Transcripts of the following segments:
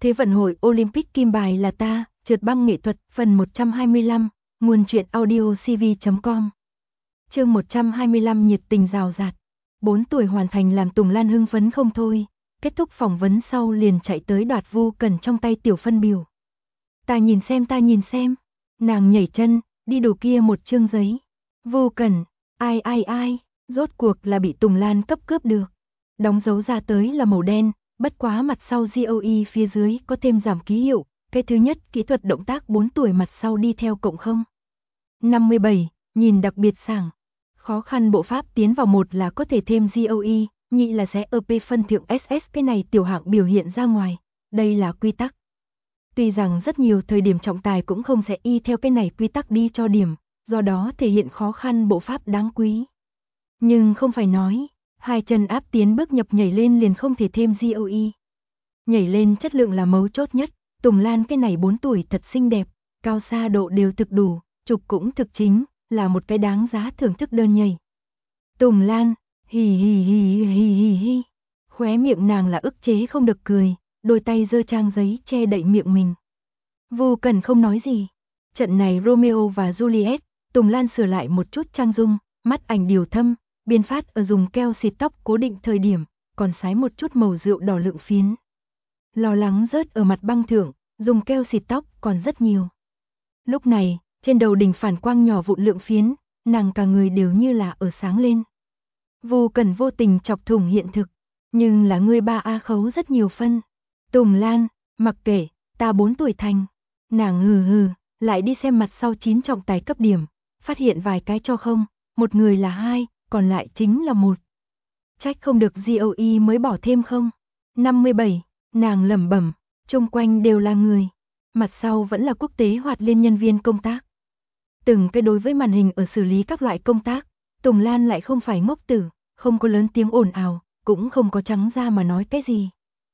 Thế vận hội Olympic kim bài là ta, trượt băng nghệ thuật, phần 125, nguồn truyện audio cv.com. Chương 125 nhiệt tình rào rạt. 4 tuổi hoàn thành làm Tùng Lan hưng phấn không thôi, kết thúc phỏng vấn sau liền chạy tới đoạt Vu Cẩn trong tay tiểu phân biểu. Ta nhìn xem. Nàng nhảy chân, đi đồ kia một chương giấy. Vu Cẩn, ai, rốt cuộc là bị Tùng Lan cấp cướp được. Đóng dấu ra tới là màu đen, bất quá mặt sau GOE phía dưới có thêm giảm ký hiệu, cái thứ nhất kỹ thuật động tác 4 tuổi mặt sau đi theo cộng 0. 57, nhìn đặc biệt sảng. Khó khăn bộ pháp tiến vào một là có thể thêm GOE, nhị là sẽ EP phân thượng SS, cái này tiểu hạng biểu hiện ra ngoài, đây là quy tắc. Tuy rằng rất nhiều thời điểm trọng tài cũng không sẽ y theo cái này quy tắc đi cho điểm, do đó thể hiện khó khăn bộ pháp đáng quý. Nhưng không phải nói, hai chân áp tiến bước nhập nhảy lên liền không thể thêm GOE. Nhảy lên chất lượng là mấu chốt nhất, Tùng Lan cái này 4 tuổi thật xinh đẹp, cao xa độ đều thực đủ, trục cũng thực chính, là một cái đáng giá thưởng thức đơn nhảy. Tùng Lan, hì, khóe miệng nàng là ức chế không được cười, đôi tay giơ trang giấy che đậy miệng mình. Vu Cẩn không nói gì. Trận này Romeo và Juliet, Tùng Lan sửa lại một chút trang dung, mắt ảnh điều thâm, biên phát ở dùng keo xịt tóc cố định thời điểm, còn sái một chút màu rượu đỏ lượng phiến. Lo lắng rớt ở mặt băng thượng, dùng keo xịt tóc còn rất nhiều. Lúc này, trên đầu đỉnh phản quang nhỏ vụn lượng phiến, nàng cả người đều như là ở sáng lên. Vu Cẩn vô tình chọc thủng hiện thực, nhưng là ngươi 3A khấu rất nhiều phân. Tùng Lan, mặc kệ, ta 4 tuổi thành. Nàng hừ, lại đi xem mặt sau 9 trọng tài cấp điểm, phát hiện vài cái cho không, một người là 2, còn lại chính là 1. Trách không được GOE mới bỏ thêm không. 57, nàng lẩm bẩm, chung quanh đều là người. Mặt sau vẫn là quốc tế hoạt liên nhân viên công tác. Từng cái đối với màn hình ở xử lý các loại công tác, Tùng Lan lại không phải ngốc tử, không có lớn tiếng ồn ào, cũng không có trắng ra mà nói cái gì.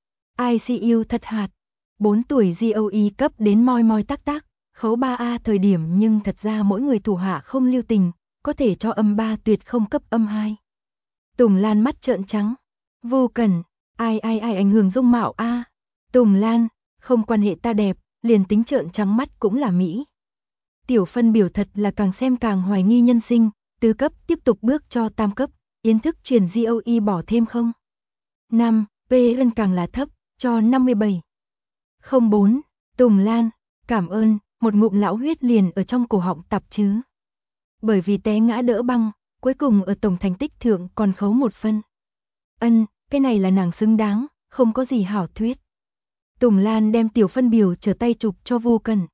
ICU thật hạt, 4 tuổi GOE cấp đến moi tác, khấu 3A thời điểm nhưng thật ra mỗi người thủ hạ không lưu tình, có thể cho âm 3 tuyệt không cấp âm 2. Tùng Lan mắt trợn trắng. Vu Cẩn, ai ảnh hưởng dung mạo a? Tùng Lan, không quan hệ ta đẹp, liền tính trợn trắng mắt cũng là Mỹ. Tiểu phân biểu thật là càng xem càng hoài nghi nhân sinh, tứ cấp tiếp tục bước cho tam cấp, yến thức truyền GOE bỏ thêm không. 5, PN càng là thấp, cho 57. 04, Tùng Lan, cảm ơn, một ngụm lão huyết liền ở trong cổ họng tạp chứ. Bởi vì té ngã đỡ băng, cuối cùng ở tổng thành tích thượng còn khấu 1 phân. Cái này là nàng xứng đáng, không có gì hảo thuyết. Tùng Lan đem tiểu phân biểu trở tay chụp cho Vu Cẩn.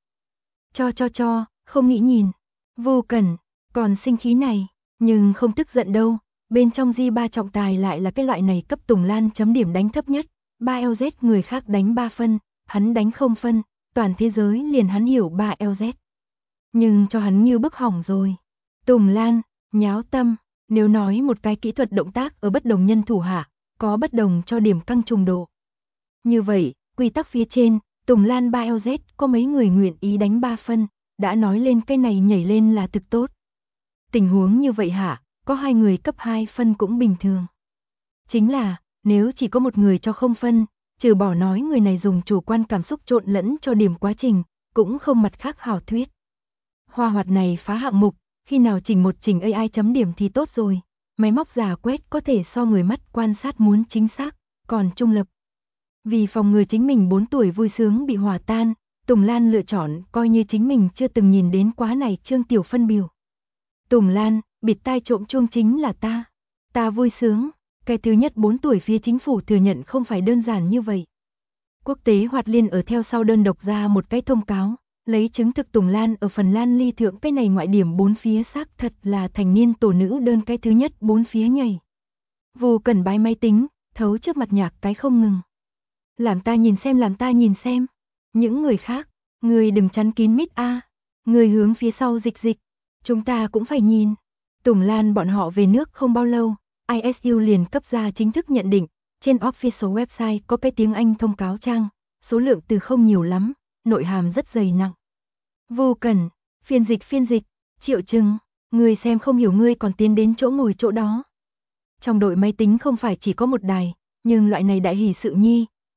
Cho, không nghĩ nhìn. Vu Cẩn, còn sinh khí này, nhưng không tức giận đâu. Bên trong G3 trọng tài lại là cái loại này cấp Tùng Lan chấm điểm đánh thấp nhất. 3 LZ người khác đánh 3 phân, hắn đánh 0 phân, toàn thế giới liền hắn hiểu 3 LZ. Nhưng cho hắn như bức hỏng rồi. Tùng Lan, nháo tâm, nếu nói một cái kỹ thuật động tác ở bất đồng nhân thủ hạ, có bất đồng cho điểm căng trùng độ. Như vậy, quy tắc phía trên, Tùng Lan 3 LZ có mấy người nguyện ý đánh 3 phân, đã nói lên cái này nhảy lên là thực tốt. Tình huống như vậy hả, có 2 người cấp 2 phân cũng bình thường. Chính là, nếu chỉ có một người cho 0 phân, trừ bỏ nói người này dùng chủ quan cảm xúc trộn lẫn cho điểm quá trình, cũng không mặt khác hảo thuyết. Hoa hoạt này phá hạng mục, khi nào chỉnh một chỉnh AI chấm điểm thì tốt rồi, máy móc giả quét có thể so người mắt quan sát muốn chính xác, còn trung lập. Vì phòng ngừa chính mình 4 tuổi vui sướng bị hòa tan, Tùng Lan lựa chọn coi như chính mình chưa từng nhìn đến quá này chương tiểu phân biểu. Tùng Lan, bịt tai trộm chuông chính là ta. Ta vui sướng, cái thứ nhất 4 tuổi phía chính phủ thừa nhận không phải đơn giản như vậy. Quốc tế hoạt liên ở theo sau đơn độc ra một cái thông cáo, lấy chứng thực Tùng Lan ở Phần Lan ly thượng cái này ngoại điểm 4 phía xác thật là thành niên tổ nữ đơn cái thứ nhất 4 phía nhảy. Vu Cẩn bái máy tính, thấu trước mặt nhạc cái không ngừng. Làm ta nhìn xem. Những người khác, người đừng chắn kín mít a, người hướng phía sau dịch. Chúng ta cũng phải nhìn. Tùng Lan bọn họ về nước không bao lâu, ISU liền cấp ra chính thức nhận định, trên official website có cái tiếng Anh thông cáo trang, số lượng từ không nhiều lắm, nội hàm rất dày nặng. Vu Cẩn, phiên dịch, Triệu Trừng, người xem không hiểu ngươi còn tiến đến chỗ ngồi chỗ đó. Trong đội máy tính không phải chỉ có một đài, nhưng loại này đại hỷ sự nhi,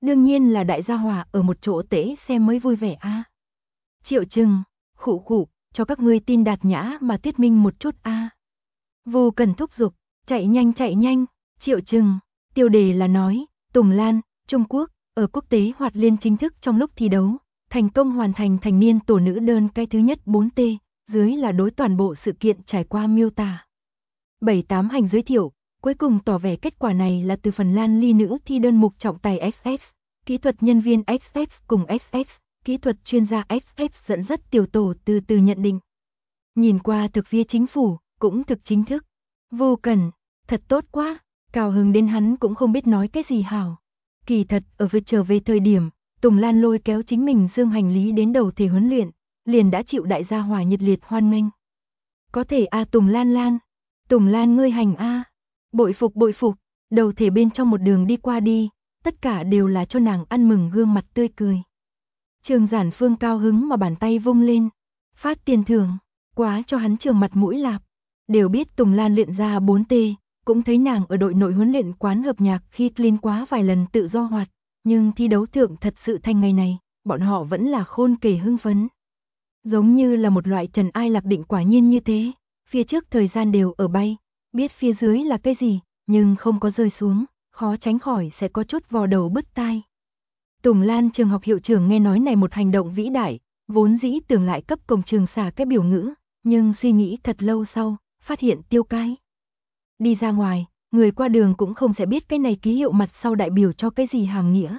Đương nhiên là đại gia hỏa ở một chỗ tễ xem mới vui vẻ a. Triệu Trừng, khụ khụ, cho các ngươi tin đạt nhã mà thuyết minh một chút a. Vô Cần thúc giục, chạy nhanh, Triệu Trừng, tiêu đề là nói, Tùng Lan, Trung Quốc, ở quốc tế hoạt liên chính thức trong lúc thi đấu, thành công hoàn thành thành niên tổ nữ đơn cái thứ nhất 4T, dưới là đối toàn bộ sự kiện trải qua miêu tả. 7-8 hành giới thiệu, cuối cùng tỏ vẻ kết quả này là từ Phần Lan ly nữ thi đơn mục trọng tài XX, kỹ thuật nhân viên XX cùng XX, kỹ thuật chuyên gia XX dẫn dắt tiểu tổ từ từ nhận định. Nhìn qua thực phía chính phủ, cũng thực chính thức. Vô Cần, thật tốt quá, cao hứng đến hắn cũng không biết nói cái gì hảo. Kỳ thật, ở việc trở về thời điểm, Tùng Lan lôi kéo chính mình dương hành lý đến đầu thể huấn luyện, liền đã chịu đại gia hỏa nhiệt liệt hoan nghênh. Có thể a Tùng Lan ngươi hành a. Bội phục, đầu thể bên trong một đường đi qua đi, tất cả đều là cho nàng ăn mừng gương mặt tươi cười. Trường Giản Phương cao hứng mà bàn tay vung lên, phát tiền thưởng, quá cho hắn trường mặt mũi lạp. Đều biết Tùng Lan luyện ra 4T, cũng thấy nàng ở đội nội huấn luyện quán hợp nhạc khi clean quá vài lần tự do hoạt, nhưng thi đấu thượng thật sự thành ngày này, bọn họ vẫn là khôn kể hưng phấn. Giống như là một loại trần ai lạc định quả nhiên như thế, phía trước thời gian đều ở bay, biết phía dưới là cái gì, nhưng không có rơi xuống, khó tránh khỏi sẽ có chút vò đầu bứt tai. Tùng Lan trường học hiệu trưởng nghe nói này một hành động vĩ đại, vốn dĩ tưởng lại cấp cổng trường xả cái biểu ngữ, nhưng suy nghĩ thật lâu sau, phát hiện tiêu cái. Đi ra ngoài, người qua đường cũng không sẽ biết cái này ký hiệu mặt sau đại biểu cho cái gì hàm nghĩa.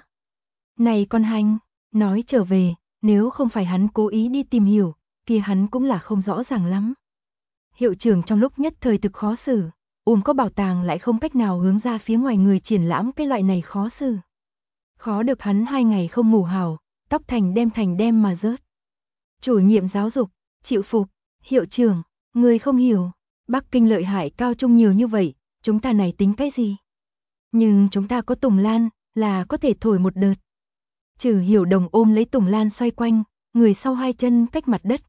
Này con hành, nói trở về, nếu không phải hắn cố ý đi tìm hiểu, kia hắn cũng là không rõ ràng lắm. Hiệu trưởng trong lúc nhất thời thực khó xử, có bảo tàng lại không cách nào hướng ra phía ngoài người triển lãm cái loại này khó xử. Khó được hắn 2 ngày không ngủ hào, tóc thành đem mà rớt. Chủ nhiệm giáo dục, chịu phục, hiệu trưởng, người không hiểu, Bắc Kinh lợi hại cao trung nhiều như vậy, chúng ta này tính cái gì? Nhưng chúng ta có Tùng Lan, là có thể thổi một đợt. Trừ Hiểu Đồng ôm lấy Tùng Lan xoay quanh, người sau 2 chân cách mặt đất,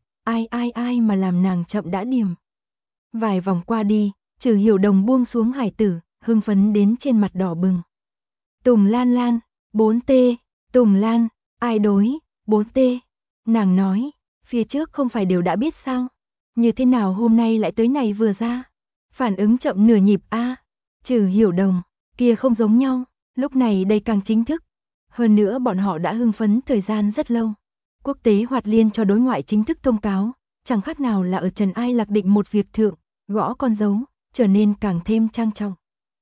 ai mà làm nàng chậm đã điểm. Vài vòng qua đi, Trừ Hiểu Đồng buông xuống hải tử, hưng phấn đến trên mặt đỏ bừng. Tùng Lan, 4T, Tùng Lan, ai đối, 4T. Nàng nói, phía trước không phải đều đã biết sao? Như thế nào hôm nay lại tới này vừa ra? Phản ứng chậm nửa nhịp a. Trừ Hiểu Đồng, kia không giống nhau, lúc này đây càng chính thức. Hơn nữa bọn họ đã hưng phấn thời gian rất lâu. Quốc tế hoạt liên cho đối ngoại chính thức thông cáo, chẳng khác nào là ở trần ai lạc định một việc thượng, gõ con dấu, trở nên càng thêm trang trọng.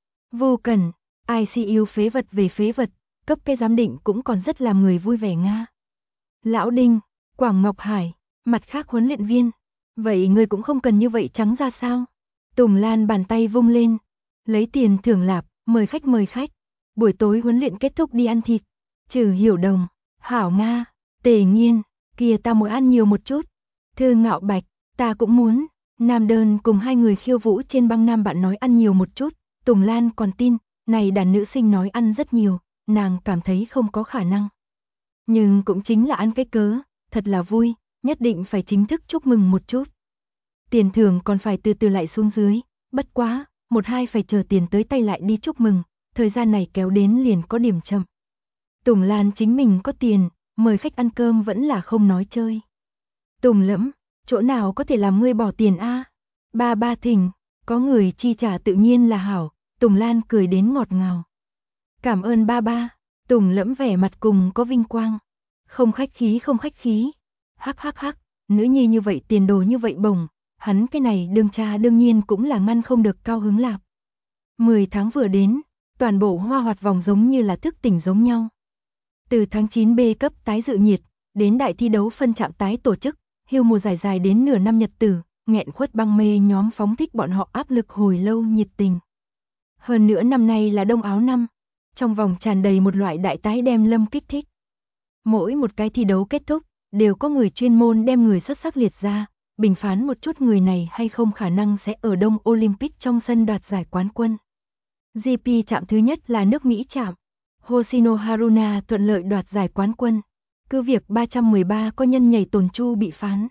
Vô Cần, ICU phế vật về phế vật, cấp cái giám định cũng còn rất làm người vui vẻ nga. Lão Đinh, Quảng Ngọc Hải, mặt khác huấn luyện viên, vậy người cũng không cần như vậy trắng ra sao? Tùng Lan bàn tay vung lên, lấy tiền thưởng lạp, mời khách. Buổi tối huấn luyện kết thúc đi ăn thịt. Trừ Hiểu Đồng, hảo nga, Tề Nghiên, kia ta muốn ăn nhiều một chút. Thư Ngạo Bạch, ta cũng muốn. Nam Đơn cùng 2 người khiêu vũ trên băng nam bạn nói ăn nhiều một chút. Tùng Lan còn tin, này đàn nữ sinh nói ăn rất nhiều, nàng cảm thấy không có khả năng. Nhưng cũng chính là ăn cái cớ, thật là vui, nhất định phải chính thức chúc mừng một chút. Tiền thưởng còn phải từ từ lại xuống dưới, bất quá, 1-2 phải chờ tiền tới tay lại đi chúc mừng, thời gian này kéo đến liền có điểm chậm. Tùng Lan chính mình có tiền, mời khách ăn cơm vẫn là không nói chơi. Tùng Lẫm, chỗ nào có thể làm ngươi bỏ tiền a? Ba thỉnh, có người chi trả tự nhiên là hảo, Tùng Lan cười đến ngọt ngào. Cảm ơn ba. Tùng Lẫm vẻ mặt cùng có vinh quang. Không khách khí. Hắc, nữ nhi như vậy tiền đồ như vậy bổng, hắn cái này đương cha đương nhiên cũng là ngăn không được cao hứng lạp. 10 tháng vừa đến, toàn bộ Hoa Hoạt vòng giống như là thức tỉnh giống nhau. Từ tháng 9 B cấp tái dự nhiệt, đến đại thi đấu phân trạm tái tổ chức, hưu mùa dài đến nửa năm nhật tử, nghẹn khuất băng mê nhóm phóng thích bọn họ áp lực hồi lâu nhiệt tình. Hơn nữa năm nay là đông áo năm, trong vòng tràn đầy một loại đại tái đem lâm kích thích. Mỗi một cái thi đấu kết thúc, đều có người chuyên môn đem người xuất sắc liệt ra, bình phán một chút người này hay không khả năng sẽ ở Đông Olympic trong sân đoạt giải quán quân. GP chạm thứ nhất là nước Mỹ chạm. Hoshino Haruna thuận lợi đoạt giải quán quân. Cứ việc 313 có nhân nhảy tồn chu bị phán.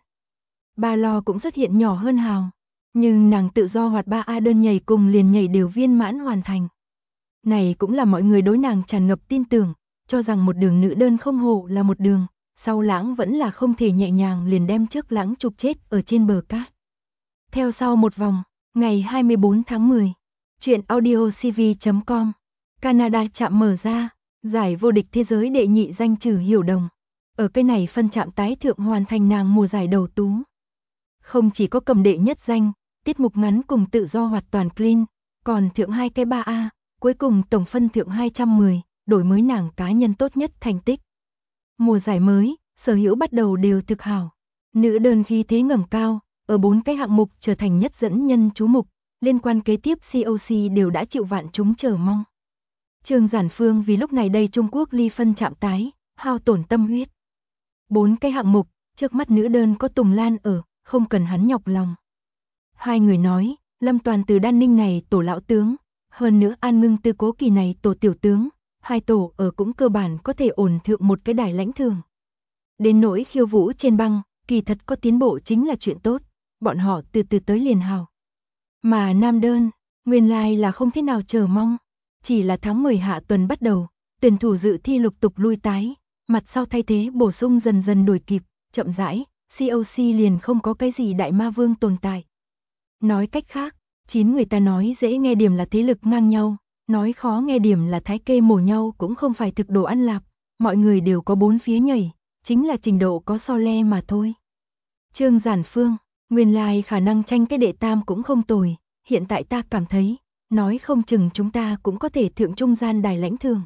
Ba Lo cũng xuất hiện nhỏ hơn hào. Nhưng nàng tự do hoạt 3A đơn nhảy cùng liền nhảy đều viên mãn hoàn thành. Này cũng là mọi người đối nàng tràn ngập tin tưởng, cho rằng một đường nữ đơn không hộ là một đường, sau lãng vẫn là không thể nhẹ nhàng liền đem trước lãng chụp chết ở trên bờ cát. Theo sau một vòng, ngày 24 tháng 10, truyện audio cv.com, Canada chạm mở ra, giải vô địch thế giới đệ nhị danh Trử Hiểu Đồng. Ở cái này phân chạm tái thượng hoàn thành nàng mùa giải đầu tú. Không chỉ có cầm đệ nhất danh, tiết mục ngắn cùng tự do hoạt toàn clean, còn thượng 2 cái 3A, cuối cùng tổng phân thượng 210, đổi mới nàng cá nhân tốt nhất thành tích. Mùa giải mới, sở hữu bắt đầu đều thực hảo. Nữ đơn khí thế ngẩng cao, ở 4 cái hạng mục trở thành nhất dẫn nhân chú mục, liên quan kế tiếp COC đều đã chịu vạn chúng chờ mong. Trương Giản Phương vì lúc này đây Trung Quốc ly phân chạm tái, hao tổn tâm huyết. 4 cái hạng mục, trước mắt nữ đơn có Tùng Lan ở, không cần hắn nhọc lòng. Hai người nói, Lâm Toàn từ Đan Ninh này tổ lão tướng, hơn nữa An Ngưng từ Cố Kỳ này tổ tiểu tướng, hai tổ ở cũng cơ bản có thể ổn thượng một cái đài lãnh thường. Đến nỗi khiêu vũ trên băng, kỳ thật có tiến bộ chính là chuyện tốt, bọn họ từ từ tới liền hào. Mà nam đơn, nguyên lai là không thế nào chờ mong, chỉ là tháng 10 hạ tuần bắt đầu, tuyển thủ dự thi lục tục lui tái, mặt sau thay thế bổ sung dần dần đuổi kịp, chậm rãi, COC liền không có cái gì đại ma vương tồn tại. Nói cách khác, 9 người ta nói dễ nghe điểm là thế lực ngang nhau, nói khó nghe điểm là thái kê mổ nhau cũng không phải thực đồ ăn lạp, mọi người đều có 4 phía nhảy, chính là trình độ có so le mà thôi. Trương Giản Phương, nguyên lai khả năng tranh cái đệ tam cũng không tồi, hiện tại ta cảm thấy, nói không chừng chúng ta cũng có thể thượng trung gian đài lãnh thường.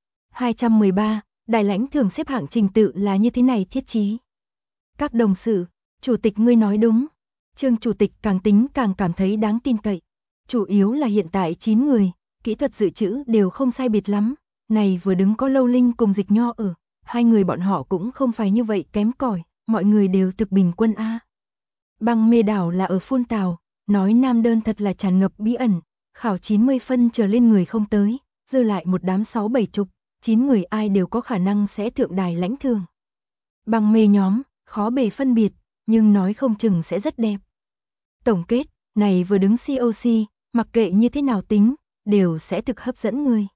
213, đài lãnh thường xếp hạng trình tự là như thế này thiết chí. Các đồng sự, chủ tịch ngươi nói đúng. Trương chủ tịch càng tính càng cảm thấy đáng tin cậy. Chủ yếu là hiện tại 9 người, kỹ thuật dự trữ đều không sai biệt lắm. Này vừa đứng có Lâu Linh cùng Dịch Nho ở, hai người bọn họ cũng không phải như vậy kém cỏi, mọi người đều thực bình quân A. Băng Mê Đảo là ở Phun Tào, nói nam đơn thật là tràn ngập bí ẩn, khảo 90 phân trở lên người không tới, dư lại một đám 6-7 chục, 9 người ai đều có khả năng sẽ thượng đài lãnh thường. Băng mê nhóm, khó bề phân biệt, nhưng nói không chừng sẽ rất đẹp. Tổng kết, này vừa đứng COC, mặc kệ như thế nào tính, đều sẽ thực hấp dẫn người.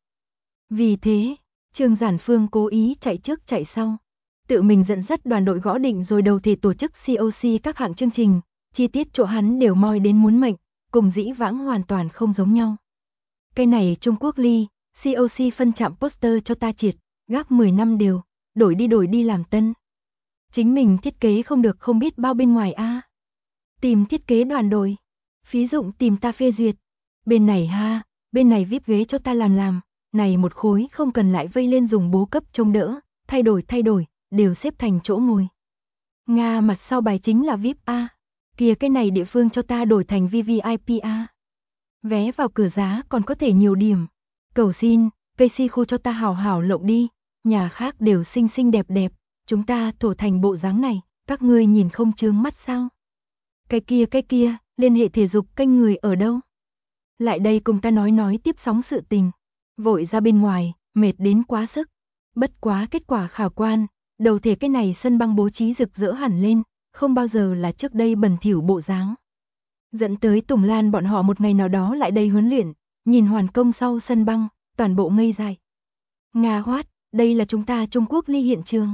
Vì thế, Trương Giản Phương cố ý chạy trước chạy sau, tự mình dẫn dắt đoàn đội gõ định rồi đầu thể tổ chức COC các hạng chương trình, chi tiết chỗ hắn đều moi đến muốn mệnh, cùng dĩ vãng hoàn toàn không giống nhau. Cái này Trung Quốc ly, COC phân chạm poster cho ta triệt, gác 10 năm đều, đổi đi làm tân. Chính mình thiết kế không được không biết bao bên ngoài a. Tìm thiết kế đoàn đội, phí dụng tìm ta phê duyệt. Bên này ha, bên này VIP ghế cho ta làm, này một khối không cần lại vây lên dùng bố cấp trông đỡ, thay đổi, đều xếp thành chỗ ngồi. Nga mặt sau bài chính là VIP a. Kìa cái này địa phương cho ta đổi thành VVIP a. Vé vào cửa giá còn có thể nhiều điểm. Cầu xin, cây si khu cho ta hảo hảo lộng đi, nhà khác đều xinh xinh đẹp đẹp, chúng ta thổ thành bộ dáng này, các ngươi nhìn không chướng mắt sao? Cái kia, liên hệ thể dục kênh người ở đâu? Lại đây cùng ta nói tiếp sóng sự tình. Vội ra bên ngoài, mệt đến quá sức. Bất quá kết quả khả quan, đầu thể cái này sân băng bố trí rực rỡ hẳn lên, không bao giờ là trước đây bẩn thỉu bộ dáng. Dẫn tới Tùng Lan bọn họ một ngày nào đó lại đây huấn luyện, nhìn hoàn công sau sân băng, toàn bộ ngây dại. Nga hoát, đây là chúng ta Trung Quốc ly hiện trường.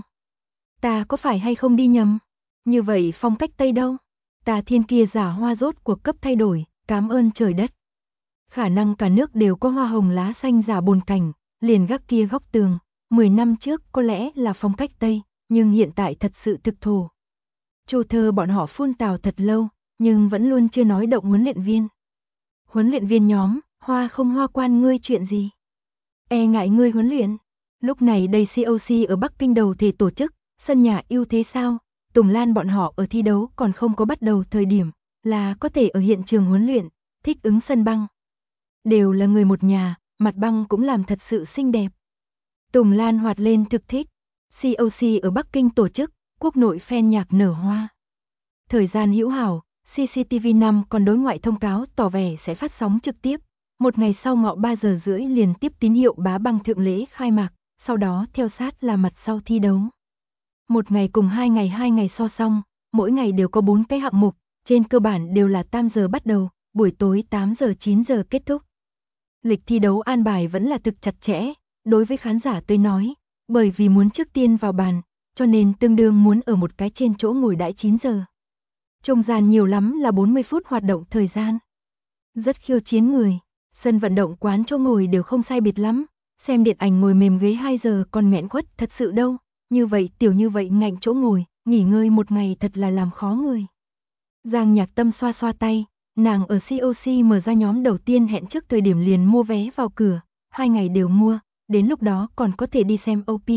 Ta có phải hay không đi nhầm? Như vậy phong cách Tây đâu? Ta thiên kia giả hoa rốt cuộc cấp thay đổi, cảm ơn trời đất. Khả năng cả nước đều có hoa hồng lá xanh giả bồn cảnh, liền gác kia góc tường, 10 năm trước có lẽ là phong cách Tây, nhưng hiện tại thật sự thực thổ. Chu Thơ bọn họ phun tào thật lâu, nhưng vẫn luôn chưa nói động huấn luyện viên. Huấn luyện viên nhóm, hoa không hoa quan ngươi chuyện gì? E ngại ngươi huấn luyện. Lúc này đây COC ở Bắc Kinh đầu thể tổ chức, sân nhà ưu thế sao? Tùng Lan bọn họ ở thi đấu còn không có bắt đầu thời điểm, là có thể ở hiện trường huấn luyện, thích ứng sân băng. Đều là người một nhà, mặt băng cũng làm thật sự xinh đẹp. Tùng Lan hoạt lên thực thích. COC ở Bắc Kinh tổ chức, quốc nội fan nhạc nở hoa. Thời gian hữu hảo, CCTV5 còn đối ngoại thông cáo tỏ vẻ sẽ phát sóng trực tiếp. Một ngày sau ngọ 3 giờ rưỡi liền tiếp tín hiệu bá băng thượng lễ khai mạc, sau đó theo sát là mặt sau thi đấu. Một ngày cùng 2 ngày so song, mỗi ngày đều có 4 cái hạng mục, trên cơ bản đều là 8 giờ bắt đầu, buổi tối 8 giờ 9 giờ kết thúc. Lịch thi đấu an bài vẫn là thực chặt chẽ, đối với khán giả tôi nói, Bởi vì muốn trước tiên vào bàn, cho nên tương đương muốn ở một cái trên chỗ ngồi đãi 9 giờ. Trung gian nhiều lắm là 40 phút hoạt động thời gian. Rất khiêu chiến người, sân vận động quán chỗ ngồi đều không sai biệt lắm, xem điện ảnh ngồi mềm ghế 2 giờ còn nghẹn khuất thật sự đâu, như vậy tiểu như vậy ngạnh chỗ ngồi, nghỉ ngơi một ngày thật là làm khó người. Giang Nhạc Tâm xoa xoa tay, nàng ở COC mở ra nhóm đầu tiên hẹn trước thời điểm liền mua vé vào cửa, 2 ngày đều mua, đến lúc đó còn có thể đi xem OP.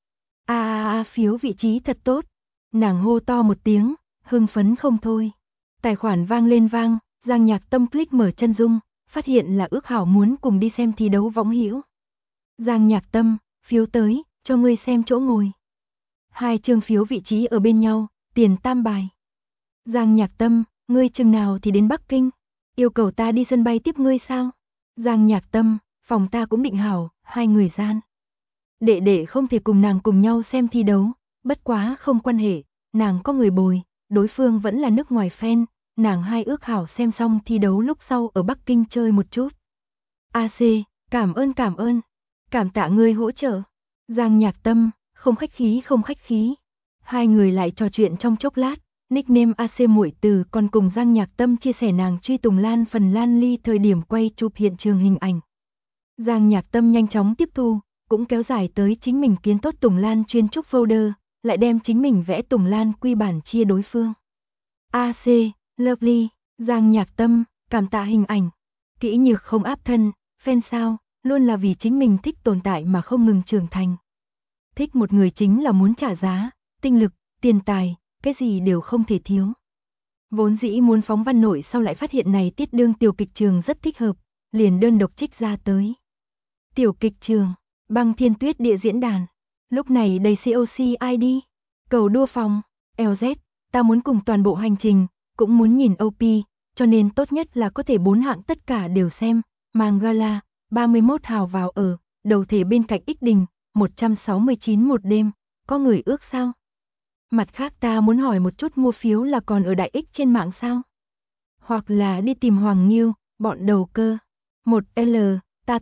Phiếu vị trí thật tốt. Nàng hô to một tiếng, hưng phấn không thôi. Tài khoản vang lên vang, Giang Nhạc Tâm click mở chân dung, phát hiện là ước hảo muốn cùng đi xem thi đấu võng hữu. Giang Nhạc Tâm, phiếu tới, cho ngươi xem chỗ ngồi. 2 chương phiếu vị trí ở bên nhau, tiền tam bài. Giang Nhạc Tâm, ngươi chừng nào thì đến Bắc Kinh? Yêu cầu ta đi sân bay tiếp ngươi sao? Giang Nhạc Tâm, phòng ta cũng định hảo, 2 người gian. Đệ đệ không thể cùng nàng cùng nhau xem thi đấu, bất quá không quan hệ, nàng có người bồi, đối phương vẫn là nước ngoài fan, nàng hai ước hảo xem xong thi đấu lúc sau ở Bắc Kinh chơi một chút. AC, cảm ơn, cảm tạ ngươi hỗ trợ. Giang Nhạc Tâm, không khách khí. 2 người lại trò chuyện trong chốc lát, nickname AC Muội Từ còn cùng Giang Nhạc Tâm chia sẻ nàng truy Tùng Lan phần Lan Ly thời điểm quay chụp hiện trường hình ảnh. Giang Nhạc Tâm nhanh chóng tiếp thu, cũng kéo dài tới chính mình kiến tốt Tùng Lan chuyên trúc folder, lại đem chính mình vẽ Tùng Lan quy bản chia đối phương. AC, lovely, Giang Nhạc Tâm, cảm tạ hình ảnh. Kỹ nhược không áp thân, fan sao, luôn là vì chính mình thích tồn tại mà không ngừng trưởng thành. Thích một người chính là muốn trả giá, tinh lực, tiền tài, cái gì đều không thể thiếu. Vốn dĩ muốn phóng văn nội sau lại phát hiện này tiết đương tiểu kịch trường rất thích hợp, liền đơn độc trích ra tới. Tiểu kịch trường, Băng Thiên Tuyết địa diễn đàn. Lúc này đầy COC ID. Cầu đua phòng, LZ, ta muốn cùng toàn bộ hành trình, cũng muốn nhìn OP, cho nên tốt nhất là có thể 4 hạng tất cả đều xem. Màng gala, 31 hào vào ở, đầu thể bên cạnh Ích Đình, 169 một đêm, có người ước sao? Mặt khác ta muốn hỏi một chút mua phiếu là còn ở Đại Ích trên mạng sao? Hoặc là đi tìm Hoàng Nghiêu, bọn đầu cơ. 1L,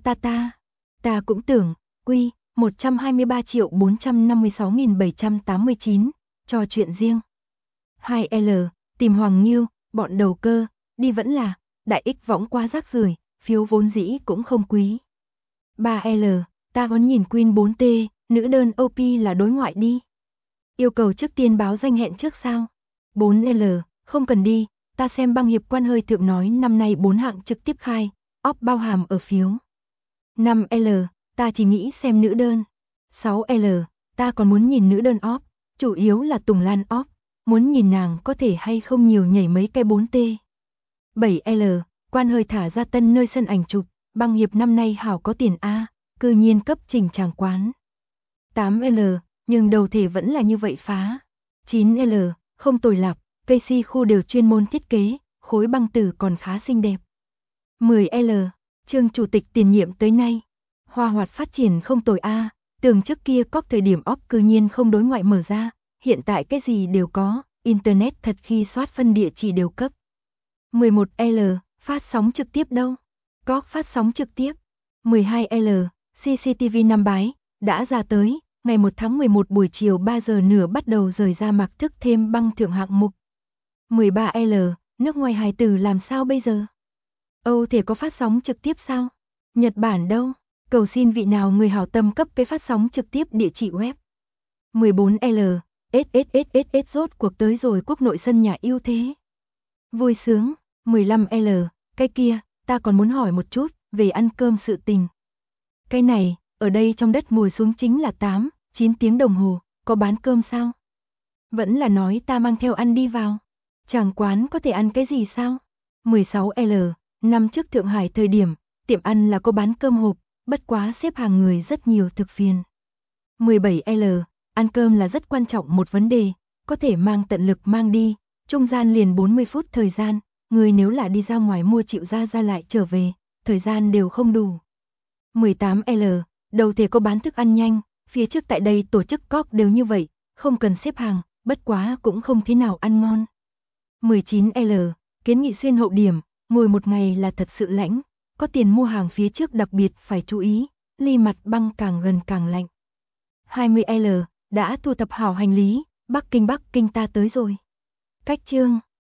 ta cũng tưởng, quy, 123.456.789, trò chuyện riêng. 2L, tìm Hoàng Nghiêu, bọn đầu cơ, đi vẫn là, Đại Ích võng quá rác rưởi, phiếu vốn dĩ cũng không quý. 3L, ta muốn nhìn Queen 4T, nữ đơn OP là đối ngoại đi. Yêu cầu trước tiên báo danh hẹn trước sao? 4L, không cần đi, ta xem băng hiệp quan hơi thượng nói năm nay 4 hạng trực tiếp khai, off bao hàm ở phiếu. 5L, ta chỉ nghĩ xem nữ đơn. 6L, ta còn muốn nhìn nữ đơn off, chủ yếu là Tùng Lan off, muốn nhìn nàng có thể hay không nhiều nhảy mấy cái 4T. 7L, quan hơi thả ra tân nơi sân ảnh chụp, băng hiệp năm nay hảo có tiền A, cư nhiên cấp trình tràng quán. 8L, nhưng đầu thể vẫn là như vậy phá. 9L, không tồi lạc, cây si khu đều chuyên môn thiết kế, khối băng tử còn khá xinh đẹp. 10L, Trương chủ tịch tiền nhiệm tới nay, hoa hoạt phát triển không tồi A, tưởng trước kia có thời điểm off cư nhiên không đối ngoại mở ra, hiện tại cái gì đều có, internet thật khi soát phân địa chỉ đều cấp. 11L, phát sóng trực tiếp đâu? Có phát sóng trực tiếp. 12L, CCTV Năm Bái, đã ra tới, ngày 1 tháng 11 buổi chiều 3 giờ nửa bắt đầu rời ra mặc thức thêm băng thượng hạng mục. 13L, nước ngoài hài tử làm sao bây giờ? Âu thể có phát sóng trực tiếp sao? Nhật Bản đâu? Cầu xin vị nào người hảo tâm cấp cái phát sóng trực tiếp địa chỉ web. 14L, SSSSS rốt cuộc tới rồi quốc nội sân nhà ưu thế. Vui sướng. 15L, cái kia, ta còn muốn hỏi một chút, về ăn cơm sự tình. Cái này, ở đây trong đất ngồi xuống chính là 8, 9 tiếng đồng hồ, có bán cơm sao? Vẫn là nói ta mang theo ăn đi vào. Chàng quán có thể ăn cái gì sao? 16L, năm trước Thượng Hải thời điểm, tiệm ăn là có bán cơm hộp, bất quá xếp hàng người rất nhiều thực phiền. 17L, ăn cơm là rất quan trọng một vấn đề, có thể mang tận lực mang đi, trung gian liền 40 phút thời gian, người nếu là đi ra ngoài mua chịu ra lại trở về, thời gian đều không đủ. 18L, đầu thể có bán thức ăn nhanh, phía trước tại đây tổ chức cóc đều như vậy, không cần xếp hàng, bất quá cũng không thế nào ăn ngon. 19L, kiến nghị xuyên hậu điểm, ngồi một ngày là thật sự lãnh, có tiền mua hàng phía trước đặc biệt phải chú ý, ly mặt băng càng gần càng lạnh. 20L, đã thu thập hảo hành lý, Bắc Kinh ta tới rồi. Cách chương